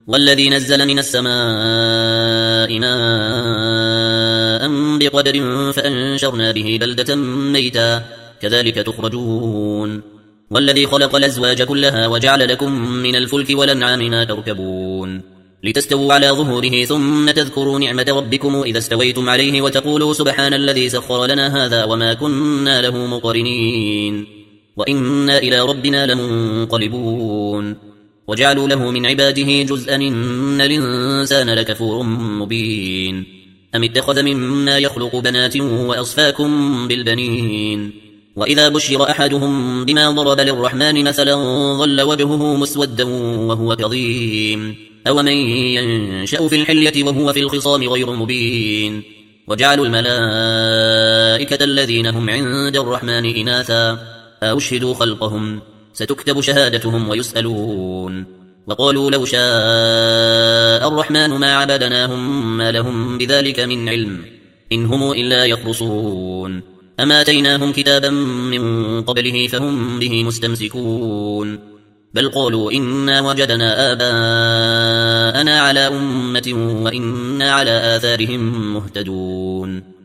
والذي نزل من السماء ماء بقدر فأنشرنا به بلدة ميتا كذلك تخرجون والذي خلق الأزواج كلها وجعل لكم من الفلك والأنعام ما تركبون لتستووا على ظهوره ثم تذكروا نعمة ربكم إذا استويتم عليه وتقولوا سبحان الذي سخر لنا هذا وما كنا له مقرنين وإنا إلى ربنا لمنقلبون وجعلوا له من عباده جزءا إن الإنسان لكفور مبين أم اتخذ مما يخلق بنات وأصفاكم بالبنين وإذا بشر أحدهم بما ضرب للرحمن مثلا ظل وجهه مسودا وهو كظيم أومن ينشأ في الحلية وهو في الخصام غير مبين وجعلوا الملائكة الذين هم عند الرحمن إناثا أشهدوا خلقهم ستكتب شهادتهم ويسألون وقالوا لو شاء الرحمن ما عبدناهم ما لهم بذلك من علم إن هم إلا يخرصون أما آتيناهم كتابا من قبله فهم به مستمسكون بل قالوا إنا وجدنا آباءنا على أمة وإنا على آثارهم مهتدون